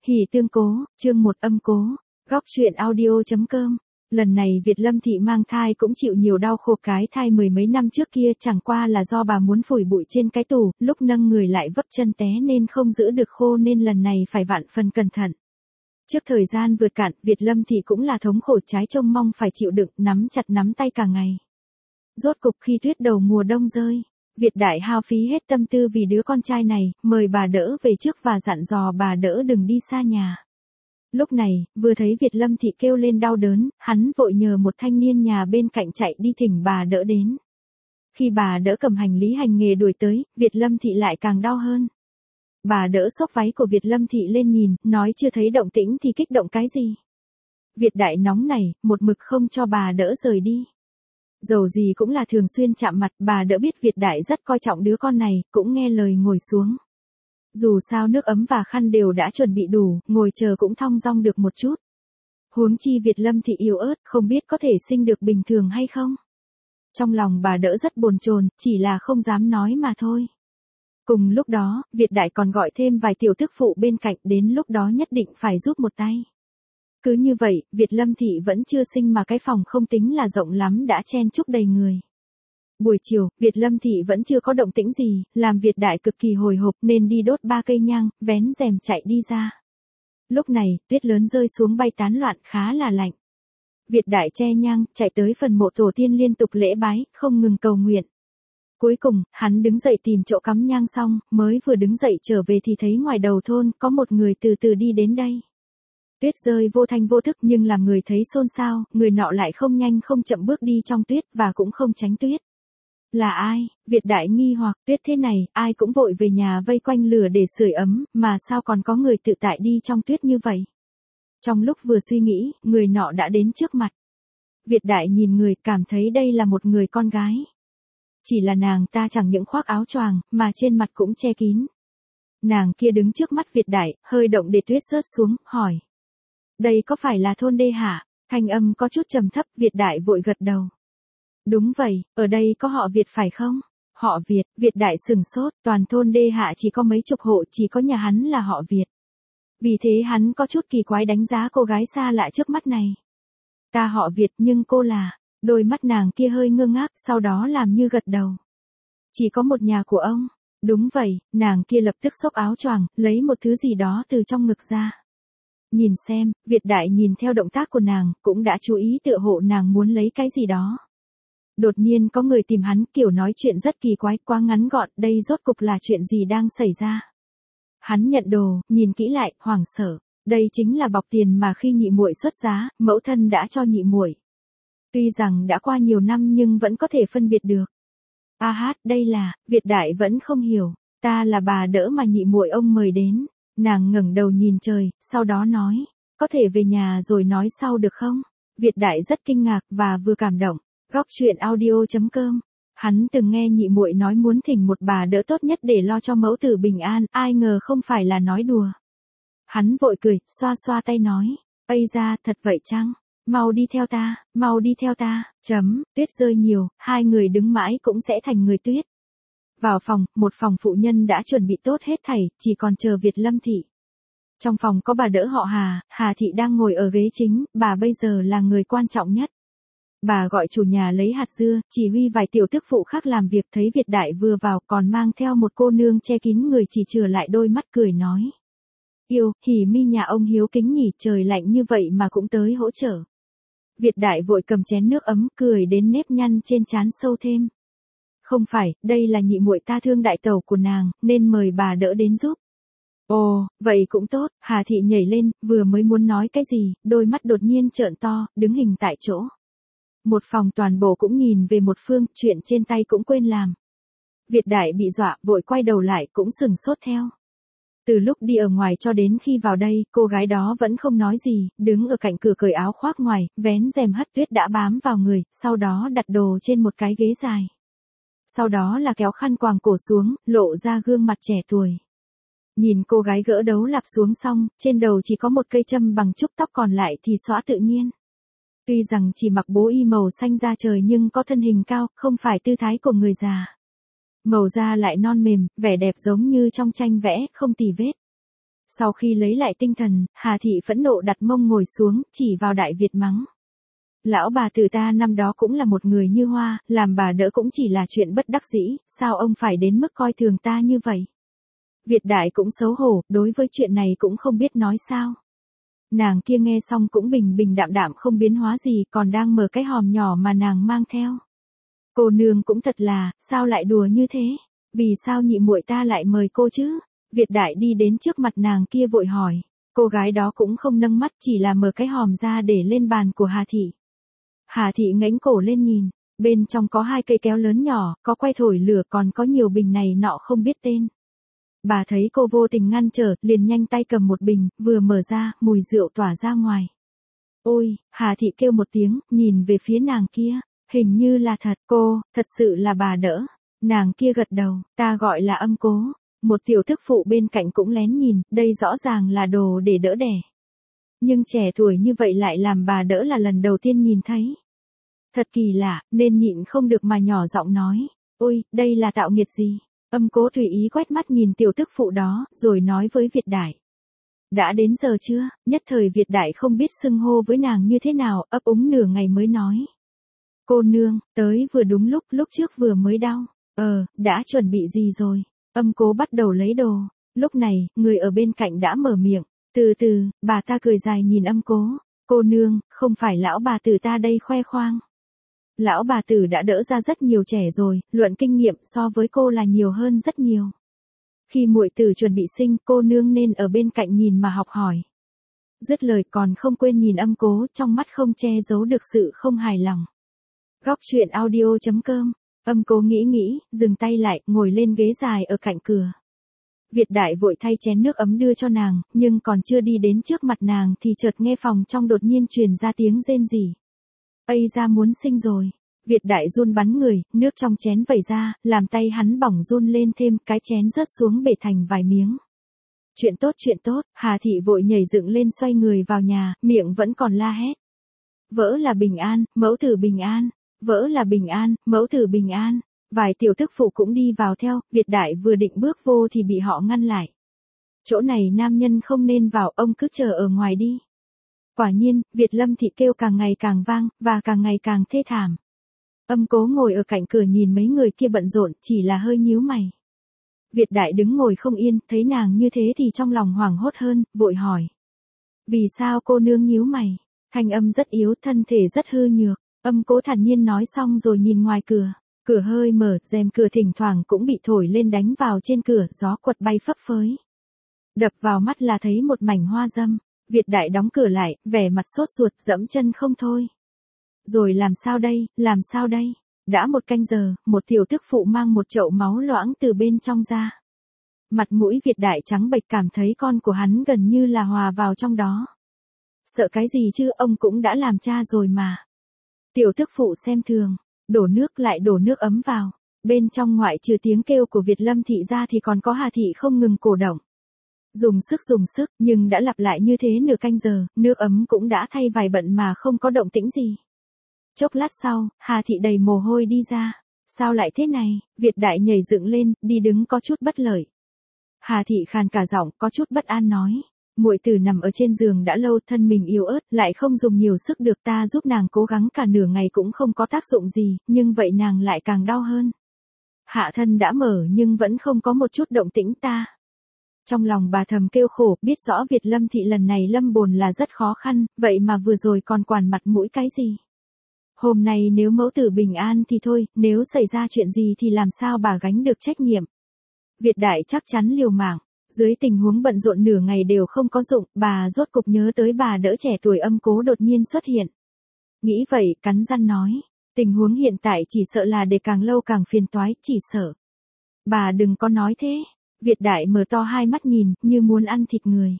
Hỉ tương cố, chương 1 âm cố. Góc truyện audio.com. Lần này Việt Lâm Thị mang thai cũng chịu nhiều đau khổ, cái thai mười mấy năm trước kia chẳng qua là do bà muốn phủi bụi trên cái tủ, lúc nâng người lại vấp chân té nên không giữ được khô nên lần này phải vạn phần cẩn thận. Trước thời gian vượt cạn, Việt Lâm Thị cũng là thống khổ trái trông mong phải chịu đựng, nắm chặt nắm tay cả ngày. Rốt cục khi tuyết đầu mùa đông rơi, Việt Đại hao phí hết tâm tư vì đứa con trai này, mời bà đỡ về trước và dặn dò bà đỡ đừng đi xa nhà. Lúc này, vừa thấy Việt Lâm Thị kêu lên đau đớn, hắn vội nhờ một thanh niên nhà bên cạnh chạy đi thỉnh bà đỡ đến. Khi bà đỡ cầm hành lý hành nghề đuổi tới, Việt Lâm Thị lại càng đau hơn. Bà đỡ xốc váy của Việt Lâm Thị lên nhìn, nói chưa thấy động tĩnh thì kích động cái gì. Việt Đại nóng này, một mực không cho bà đỡ rời đi. Dầu gì cũng là thường xuyên chạm mặt, bà đỡ biết Việt Đại rất coi trọng đứa con này, cũng nghe lời ngồi xuống. Dù sao nước ấm và khăn đều đã chuẩn bị đủ, ngồi chờ cũng thong dong được một chút. Huống chi Việt Lâm Thị yếu ớt, không biết có thể sinh được bình thường hay không. Trong lòng bà đỡ rất bồn chồn, chỉ là không dám nói mà thôi. Cùng lúc đó, Việt Đại còn gọi thêm vài tiểu thức phụ bên cạnh, đến lúc đó nhất định phải giúp một tay. Cứ như vậy, Việt Lâm Thị vẫn chưa sinh mà cái phòng không tính là rộng lắm đã chen chúc đầy người. Buổi chiều, Việt Lâm Thị vẫn chưa có động tĩnh gì, làm Việt Đại cực kỳ hồi hộp nên đi đốt 3 cây nhang, vén rèm chạy đi ra. Lúc này, tuyết lớn rơi xuống bay tán loạn khá là lạnh. Việt Đại che nhang, chạy tới phần mộ tổ tiên liên tục lễ bái, không ngừng cầu nguyện. Cuối cùng, hắn đứng dậy tìm chỗ cắm nhang xong, mới vừa đứng dậy trở về thì thấy ngoài đầu thôn có một người từ từ đi đến đây. Tuyết rơi vô thanh vô thức nhưng làm người thấy xôn xao, người nọ lại không nhanh không chậm bước đi trong tuyết và cũng không tránh tuyết. Là ai? Việt Đại nghi hoặc, tuyết thế này, ai cũng vội về nhà vây quanh lửa để sưởi ấm, mà sao còn có người tự tại đi trong tuyết như vậy? Trong lúc vừa suy nghĩ, người nọ đã đến trước mặt. Việt Đại nhìn người, cảm thấy đây là một người con gái. Chỉ là nàng ta chẳng những khoác áo choàng, mà trên mặt cũng che kín. Nàng kia đứng trước mắt Việt Đại, hơi động để tuyết rớt xuống, hỏi. Đây có phải là thôn đê hả? Thanh âm có chút trầm thấp, Việt Đại vội gật đầu. Đúng vậy, ở đây có họ Việt phải không? Họ Việt, Việt Đại sừng sốt, toàn thôn đê hạ chỉ có mấy chục hộ, chỉ có nhà hắn là họ Việt. Vì thế hắn có chút kỳ quái đánh giá cô gái xa lạ trước mắt này. Ta họ Việt nhưng cô là, đôi mắt nàng kia hơi ngơ ngác, sau đó làm như gật đầu. Chỉ có một nhà của ông. Đúng vậy, nàng kia lập tức xốc áo choàng, lấy một thứ gì đó từ trong ngực ra. Nhìn xem, Việt Đại nhìn theo động tác của nàng, cũng đã chú ý tựa hộ nàng muốn lấy cái gì đó. Đột nhiên có người tìm hắn, kiểu nói chuyện rất kỳ quái, quá ngắn gọn, đây rốt cục là chuyện gì đang xảy ra. Hắn nhận đồ, nhìn kỹ lại, hoảng sợ, đây chính là bọc tiền mà khi nhị muội xuất giá, mẫu thân đã cho nhị muội. Tuy rằng đã qua nhiều năm nhưng vẫn có thể phân biệt được. A hát, đây là, Việt Đại vẫn không hiểu, ta là bà đỡ mà nhị muội ông mời đến. Nàng ngẩng đầu nhìn trời, sau đó nói, có thể về nhà rồi nói sau được không? Việt Đại rất kinh ngạc và vừa cảm động. Góc truyện audio.com. Hắn từng nghe nhị muội nói muốn thỉnh một bà đỡ tốt nhất để lo cho mẫu tử bình an, ai ngờ không phải là nói đùa. Hắn vội cười, xoa xoa tay nói, ây ra, thật vậy chăng? Mau đi theo ta, mau đi theo ta, tuyết rơi nhiều, hai người đứng mãi cũng sẽ thành người tuyết. Vào phòng, một phòng phụ nhân đã chuẩn bị tốt hết thảy, chỉ còn chờ Việt Lâm Thị. Trong phòng có bà đỡ họ Hà, Hà Thị đang ngồi ở ghế chính, bà bây giờ là người quan trọng nhất. Bà gọi chủ nhà lấy hạt dưa, chỉ huy vài tiểu thức phụ khác làm việc, thấy Việt Đại vừa vào còn mang theo một cô nương che kín người, chỉ chừa lại đôi mắt cười nói. Yêu, hỉ mi nhà ông hiếu kính nhỉ, trời lạnh như vậy mà cũng tới hỗ trợ. Việt Đại vội cầm chén nước ấm, cười đến nếp nhăn trên trán sâu thêm. Không phải, đây là nhị muội ta thương đại tẩu của nàng, nên mời bà đỡ đến giúp. Ồ, vậy cũng tốt, Hà Thị nhảy lên, vừa mới muốn nói cái gì, đôi mắt đột nhiên trợn to, đứng hình tại chỗ. Một phòng toàn bộ cũng nhìn về một phương, chuyện trên tay cũng quên làm. Việt Đại bị dọa, vội quay đầu lại, cũng sừng sốt theo. Từ lúc đi ở ngoài cho đến khi vào đây, cô gái đó vẫn không nói gì, đứng ở cạnh cửa cởi áo khoác ngoài, vén rèm hất tuyết đã bám vào người, sau đó đặt đồ trên một cái ghế dài. Sau đó là kéo khăn quàng cổ xuống, lộ ra gương mặt trẻ tuổi. Nhìn cô gái gỡ đấu lạp xuống xong, trên đầu chỉ có một cây châm bằng trúc, tóc còn lại thì xõa tự nhiên. Tuy rằng chỉ mặc bố y màu xanh da trời nhưng có thân hình cao, không phải tư thái của người già. Màu da lại non mềm, vẻ đẹp giống như trong tranh vẽ, không tì vết. Sau khi lấy lại tinh thần, Hà Thị phẫn nộ đặt mông ngồi xuống, chỉ vào Đại Việt mắng. Lão bà tử ta năm đó cũng là một người như hoa, làm bà đỡ cũng chỉ là chuyện bất đắc dĩ, sao ông phải đến mức coi thường ta như vậy? Việt Đại cũng xấu hổ, đối với chuyện này cũng không biết nói sao. Nàng kia nghe xong cũng bình bình đạm đạm không biến hóa gì, còn đang mở cái hòm nhỏ mà nàng mang theo. Cô nương cũng thật là, sao lại đùa như thế? Vì sao nhị muội ta lại mời cô chứ? Việt Đại đi đến trước mặt nàng kia vội hỏi. Cô gái đó cũng không nâng mắt, chỉ là mở cái hòm ra để lên bàn của Hà Thị. Hà Thị ngẩng cổ lên nhìn, bên trong có 2 cây kéo lớn nhỏ, có quay thổi lửa, còn có nhiều bình này nọ không biết tên. Bà thấy cô vô tình ngăn trở, liền nhanh tay cầm một bình, vừa mở ra, mùi rượu tỏa ra ngoài. Ôi, Hà Thị kêu một tiếng, nhìn về phía nàng kia, hình như là thật, cô, thật sự là bà đỡ. Nàng kia gật đầu, ta gọi là Âm Cố. Một tiểu thức phụ bên cạnh cũng lén nhìn, đây rõ ràng là đồ để đỡ đẻ. Nhưng trẻ tuổi như vậy lại làm bà đỡ là lần đầu tiên nhìn thấy. Thật kỳ lạ, nên nhịn không được mà nhỏ giọng nói, ôi, đây là tạo nghiệt gì? Âm Cố tùy ý quét mắt nhìn tiểu thức phụ đó, rồi nói với Việt Đại. Đã đến giờ chưa? Nhất thời Việt Đại không biết xưng hô với nàng như thế nào, ấp úng nửa ngày mới nói. Cô nương, tới vừa đúng lúc trước vừa mới đau. Đã chuẩn bị gì rồi? Âm Cố bắt đầu lấy đồ. Lúc này, người ở bên cạnh đã mở miệng. Từ từ, bà ta cười dài nhìn Âm Cố. Cô nương, không phải lão bà tử ta đây khoe khoang. Lão bà tử đã đỡ ra rất nhiều trẻ rồi, luận kinh nghiệm so với cô là nhiều hơn rất nhiều. Khi muội tử chuẩn bị sinh, cô nương nên ở bên cạnh nhìn mà học hỏi. Dứt lời còn không quên nhìn Âm Cố, trong mắt không che giấu được sự không hài lòng. Góc truyện audio.com. Âm Cố nghĩ, dừng tay lại, ngồi lên ghế dài ở cạnh cửa. Việt Đại vội thay chén nước ấm đưa cho nàng, nhưng còn chưa đi đến trước mặt nàng thì chợt nghe phòng trong đột nhiên truyền ra tiếng rên rỉ. Ây ra muốn sinh rồi. Việt Đại run bắn người, nước trong chén vẩy ra, làm tay hắn bỏng run lên thêm, cái chén rớt xuống bể thành vài miếng. Chuyện tốt, Hà Thị vội nhảy dựng lên xoay người vào nhà, miệng vẫn còn la hét. Vỡ là bình an, mẫu tử bình an. Vỡ là bình an, mẫu tử bình an. Vài tiểu thức phụ cũng đi vào theo, Việt Đại vừa định bước vô thì bị họ ngăn lại. Chỗ này nam nhân không nên vào, ông cứ chờ ở ngoài đi. Quả nhiên, Việt Lâm Thị kêu càng ngày càng vang, và càng ngày càng thê thảm. Âm Cố ngồi ở cạnh cửa nhìn mấy người kia bận rộn, chỉ là hơi nhíu mày. Việt Đại đứng ngồi không yên, thấy nàng như thế thì trong lòng hoảng hốt hơn, vội hỏi. Vì sao cô nương nhíu mày? Thanh âm rất yếu, thân thể rất hư nhược. Âm Cố thản nhiên nói xong rồi nhìn ngoài cửa. Cửa hơi mở, rèm cửa thỉnh thoảng cũng bị thổi lên đánh vào trên cửa, gió quật bay phấp phới. Đập vào mắt là thấy một mảnh hoa dâm. Việt Đại đóng cửa lại, vẻ mặt sốt ruột, dẫm chân không thôi. Rồi làm sao đây? Đã 1 canh giờ, một tiểu thức phụ mang một chậu máu loãng từ bên trong ra. Mặt mũi Việt Đại trắng bệch, cảm thấy con của hắn gần như là hòa vào trong đó. Sợ cái gì chứ, ông cũng đã làm cha rồi mà. Tiểu thức phụ xem thường, đổ nước ấm vào. Bên trong ngoại trừ tiếng kêu của Việt Lâm Thị ra thì còn có Hà Thị không ngừng cổ động. Dùng sức, nhưng đã lặp lại như thế nửa canh giờ, nước ấm cũng đã thay vài bận mà không có động tĩnh gì. Chốc lát sau, Hà Thị đầy mồ hôi đi ra. Sao lại thế này? Việt Đại nhảy dựng lên, đi đứng có chút bất lợi. Hà Thị khàn cả giọng, có chút bất an nói. Muội tử nằm ở trên giường đã lâu, thân mình yếu ớt, lại không dùng nhiều sức được, ta giúp nàng cố gắng cả nửa ngày cũng không có tác dụng gì, nhưng vậy nàng lại càng đau hơn. Hạ thân đã mở nhưng vẫn không có một chút động tĩnh ta. Trong lòng bà thầm kêu khổ, biết rõ Việt Lâm Thị lần này lâm bồn là rất khó khăn, vậy mà vừa rồi còn quản mặt mũi cái gì. Hôm nay nếu mẫu tử bình an thì thôi, nếu xảy ra chuyện gì thì làm sao bà gánh được trách nhiệm. Việt Đại chắc chắn liều mạng. Dưới tình huống bận rộn nửa ngày đều không có dụng, bà rốt cục nhớ tới bà đỡ trẻ tuổi Âm Cố đột nhiên xuất hiện. Nghĩ vậy, cắn răng nói. Tình huống hiện tại chỉ sợ là để càng lâu càng phiền toái, chỉ sợ. Bà đừng có nói thế. Việt Đại mở to hai mắt nhìn, như muốn ăn thịt người.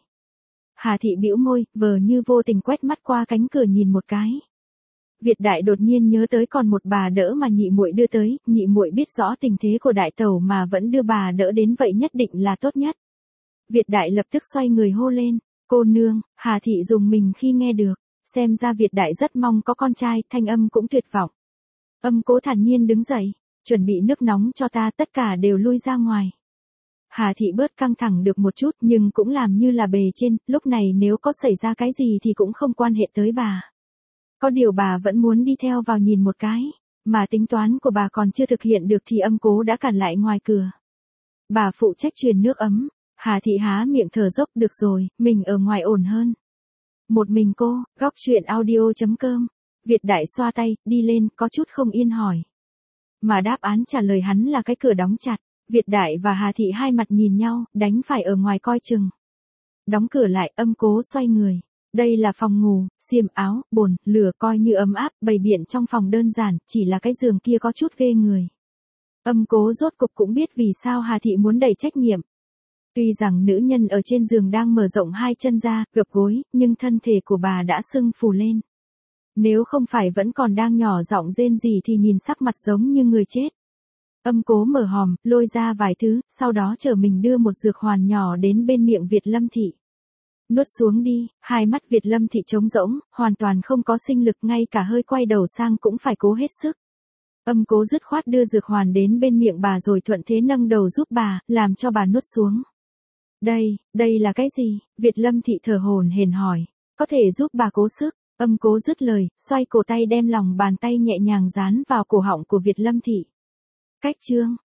Hà Thị bĩu môi, vờ như vô tình quét mắt qua cánh cửa nhìn một cái. Việt Đại đột nhiên nhớ tới còn một bà đỡ mà nhị muội đưa tới, nhị muội biết rõ tình thế của đại tẩu mà vẫn đưa bà đỡ đến vậy nhất định là tốt nhất. Việt Đại lập tức xoay người hô lên, cô nương. Hà Thị dùng mình khi nghe được, xem ra Việt Đại rất mong có con trai, thanh âm cũng tuyệt vọng. Âm Cố thản nhiên đứng dậy, chuẩn bị nước nóng cho ta, tất cả đều lui ra ngoài. Hà Thị bớt căng thẳng được một chút nhưng cũng làm như là bề trên, lúc này nếu có xảy ra cái gì thì cũng không quan hệ tới bà. Có điều bà vẫn muốn đi theo vào nhìn một cái, mà tính toán của bà còn chưa thực hiện được thì Âm Cố đã cản lại ngoài cửa. Bà phụ trách truyền nước ấm, Hà Thị há miệng thở dốc, được rồi, mình ở ngoài ổn hơn. Một mình cô, góc chuyện audio.com. Việt Đại xoa tay, đi lên, có chút không yên hỏi. Mà đáp án trả lời hắn là cái cửa đóng chặt. Việt Đại và Hà Thị hai mặt nhìn nhau, đành phải ở ngoài coi chừng. Đóng cửa lại, Âm Cố xoay người. Đây là phòng ngủ, xiêm áo, bồn, lửa coi như ấm áp, bày biện trong phòng đơn giản, chỉ là cái giường kia có chút ghê người. Âm Cố rốt cục cũng biết vì sao Hà Thị muốn đẩy trách nhiệm. Tuy rằng nữ nhân ở trên giường đang mở rộng hai chân ra, gập gối, nhưng thân thể của bà đã sưng phù lên. Nếu không phải vẫn còn đang nhỏ giọng rên rỉ thì nhìn sắc mặt giống như người chết. Âm Cố mở hòm, lôi ra vài thứ, sau đó trở mình đưa một dược hoàn nhỏ đến bên miệng Việt Lâm Thị. Nuốt xuống đi, hai mắt Việt Lâm Thị trống rỗng, hoàn toàn không có sinh lực, ngay cả hơi quay đầu sang cũng phải cố hết sức. Âm Cố dứt khoát đưa dược hoàn đến bên miệng bà rồi thuận thế nâng đầu giúp bà, làm cho bà nuốt xuống. Đây là cái gì? Việt Lâm Thị thở hổn hển hỏi. Có thể giúp bà cố sức. Âm Cố dứt lời, xoay cổ tay đem lòng bàn tay nhẹ nhàng dán vào cổ họng của Việt Lâm Thị. Cách chương.